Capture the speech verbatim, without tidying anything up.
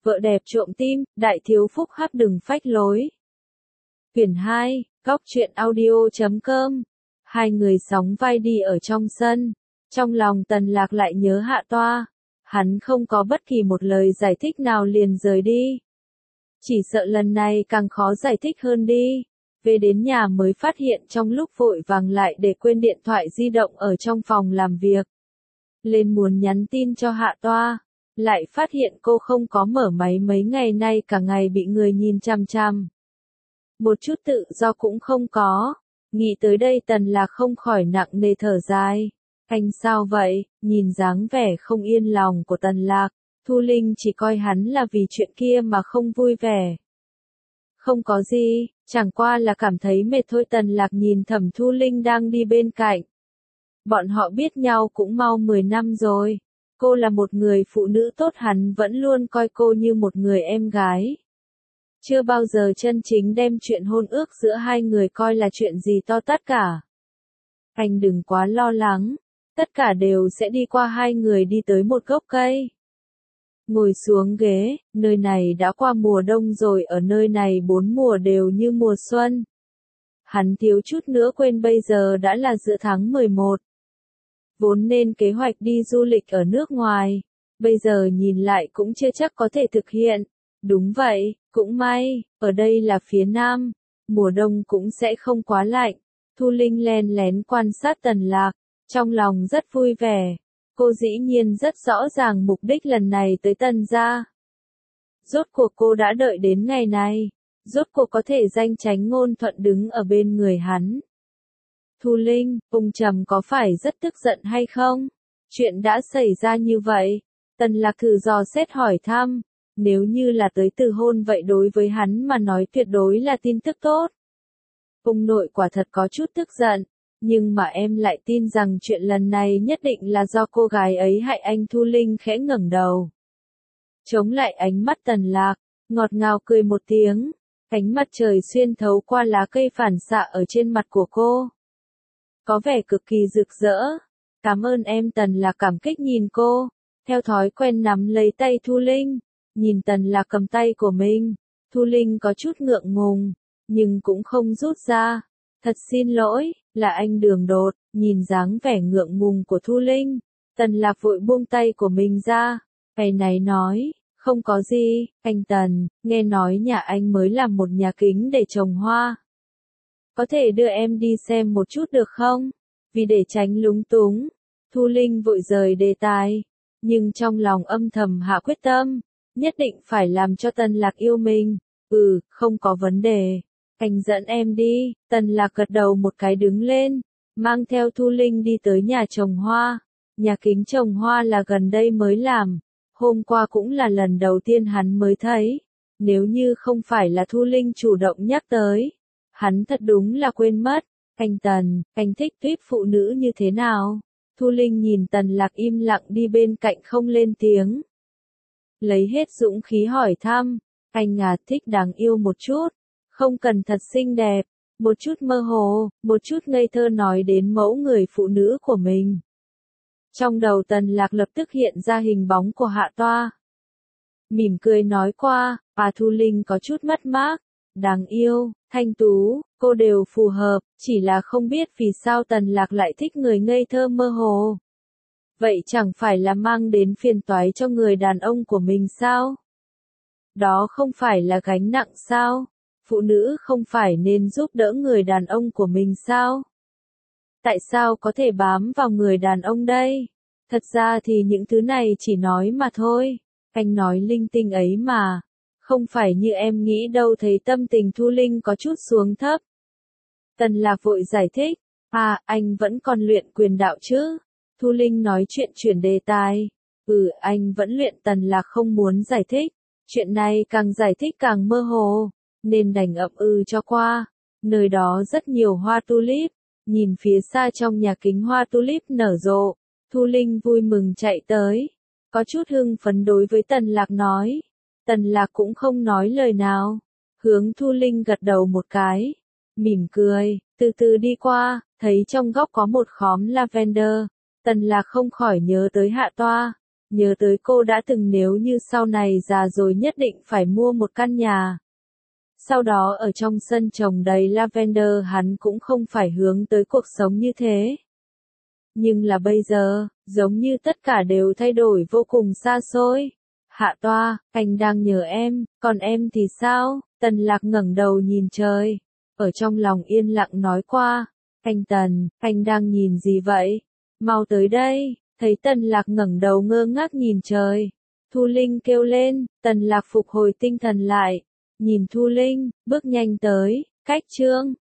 Vợ đẹp trộm tim, đại thiếu phúc hắc đừng phách lối. Quyển hai, góc truyện audio chấm com. Hai người sóng vai đi ở trong sân. Trong lòng Tần Lạc lại nhớ Hạ Toa. Hắn không có bất kỳ một lời giải thích nào liền rời đi. Chỉ sợ lần này càng khó giải thích hơn đi. Về đến nhà mới phát hiện trong lúc vội vàng lại để quên điện thoại di động ở trong phòng làm việc. Lên muốn nhắn tin cho Hạ Toa. Lại phát hiện cô không có mở máy mấy ngày nay, cả ngày bị người nhìn chằm chằm. Một chút tự do cũng không có. Nghĩ tới đây Tần Lạc không khỏi nặng nề thở dài. Anh sao vậy? Nhìn dáng vẻ không yên lòng của Tần Lạc, Thu Linh chỉ coi hắn là vì chuyện kia mà không vui vẻ. Không có gì, chẳng qua là cảm thấy mệt thôi. Tần Lạc nhìn Thẩm Thu Linh đang đi bên cạnh. Bọn họ biết nhau cũng mau mười năm rồi. Cô là một người phụ nữ tốt, hắn vẫn luôn coi cô như một người em gái. Chưa bao giờ chân chính đem chuyện hôn ước giữa hai người coi là chuyện gì to tát cả. Anh đừng quá lo lắng, tất cả đều sẽ đi qua. Hai người đi tới một gốc cây. Ngồi xuống ghế, nơi này đã qua mùa đông rồi, ở nơi này bốn mùa đều như mùa xuân. Hắn thiếu chút nữa quên bây giờ đã là giữa tháng mười một. Vốn nên kế hoạch đi du lịch ở nước ngoài, bây giờ nhìn lại cũng chưa chắc có thể thực hiện. Đúng vậy, cũng may, ở đây là phía Nam, mùa đông cũng sẽ không quá lạnh. Thu Linh len lén quan sát Tần Lạc, trong lòng rất vui vẻ. Cô dĩ nhiên rất rõ ràng mục đích lần này tới Tần gia. Rốt cuộc cô đã đợi đến ngày này, rốt cuộc có thể danh chánh ngôn thuận đứng ở bên người hắn. Thu Linh, ông Trầm có phải rất tức giận hay không? Chuyện đã xảy ra như vậy. Tần Lạc thử dò xét hỏi thăm. Nếu như là tới từ hôn vậy đối với hắn mà nói tuyệt đối là tin tức tốt. Ông nội quả thật có chút tức giận, nhưng mà em lại tin rằng chuyện lần này nhất định là do cô gái ấy hại anh. Thu Linh khẽ ngẩng đầu, chống lại ánh mắt Tần Lạc, ngọt ngào cười một tiếng. Ánh mặt trời xuyên thấu qua lá cây phản xạ ở trên mặt của cô, có vẻ cực kỳ rực rỡ. Cảm ơn em. Tần Lạc cảm kích nhìn cô, theo thói quen nắm lấy tay Thu Linh. Nhìn Tần Lạc cầm tay của mình, Thu Linh có chút ngượng ngùng, nhưng cũng không rút ra. Thật xin lỗi, là anh đường đột. Nhìn dáng vẻ ngượng ngùng của Thu Linh, Tần Lạc vội buông tay của mình ra. Ngày này nói, không có gì, anh Tần, nghe nói nhà anh mới làm một nhà kính để trồng hoa. Có thể đưa em đi xem một chút được không? Vì để tránh lúng túng, Thu Linh vội rời đề tài, nhưng trong lòng âm thầm hạ quyết tâm. Nhất định phải làm cho Tần Lạc yêu mình. Ừ, không có vấn đề. Anh dẫn em đi. Tần Lạc gật đầu một cái đứng lên, mang theo Thu Linh đi tới nhà trồng hoa. Nhà kính trồng hoa là gần đây mới làm. Hôm qua cũng là lần đầu tiên hắn mới thấy. Nếu như không phải là Thu Linh chủ động nhắc tới, hắn thật đúng là quên mất. Anh Tần, anh thích tuyết phụ nữ như thế nào? Thu Linh nhìn Tần Lạc im lặng đi bên cạnh không lên tiếng. Lấy hết dũng khí hỏi thăm, anh à, thích đáng yêu một chút, không cần thật xinh đẹp, một chút mơ hồ, một chút ngây thơ, nói đến mẫu người phụ nữ của mình. Trong đầu Tần Lạc lập tức hiện ra hình bóng của Hạ Toa. Mỉm cười nói qua, à Thu Linh có chút mất mát, đáng yêu, thanh tú, cô đều phù hợp, chỉ là không biết vì sao Tần Lạc lại thích người ngây thơ mơ hồ. Vậy chẳng phải là mang đến phiền toái cho người đàn ông của mình sao? Đó không phải là gánh nặng sao? Phụ nữ không phải nên giúp đỡ người đàn ông của mình sao? Tại sao có thể bám vào người đàn ông đây? Thật ra thì những thứ này chỉ nói mà thôi. Anh nói linh tinh ấy mà. Không phải như em nghĩ đâu. Thấy tâm tình Thu Linh có chút xuống thấp, Tần Lạc vội giải thích. À, anh vẫn còn luyện quyền đạo chứ? Thu Linh nói chuyện chuyển đề tài. Ừ, anh vẫn luyện. Tần Lạc không muốn giải thích. Chuyện này càng giải thích càng mơ hồ, nên đành ậm ừ cho qua. Nơi đó rất nhiều hoa tulip. Nhìn phía xa trong nhà kính hoa tulip nở rộ, Thu Linh vui mừng chạy tới. Có chút hưng phấn đối với Tần Lạc nói. Tần Lạc cũng không nói lời nào. Hướng Thu Linh gật đầu một cái. Mỉm cười, từ từ đi qua, thấy trong góc có một khóm lavender. Tần Lạc không khỏi nhớ tới Hạ Toa. nhớ tới cô đã từng nếu như sau này già rồi nhất định phải mua một căn nhà. Sau đó ở trong sân trồng đầy lavender hắn cũng không phải hướng tới cuộc sống như thế. Nhưng là bây giờ, giống như tất cả đều thay đổi vô cùng xa xôi. Hạ toa, anh đang nhớ em, còn em thì sao? Tần Lạc ngẩng đầu nhìn trời. Ở trong lòng yên lặng nói qua. Anh Tần, anh đang nhìn gì vậy? Mau tới đây. Thấy Tần Lạc ngẩng đầu ngơ ngác nhìn trời. Thu Linh kêu lên, Tần Lạc phục hồi tinh thần lại. Nhìn Thu Linh, bước nhanh tới, cách chương.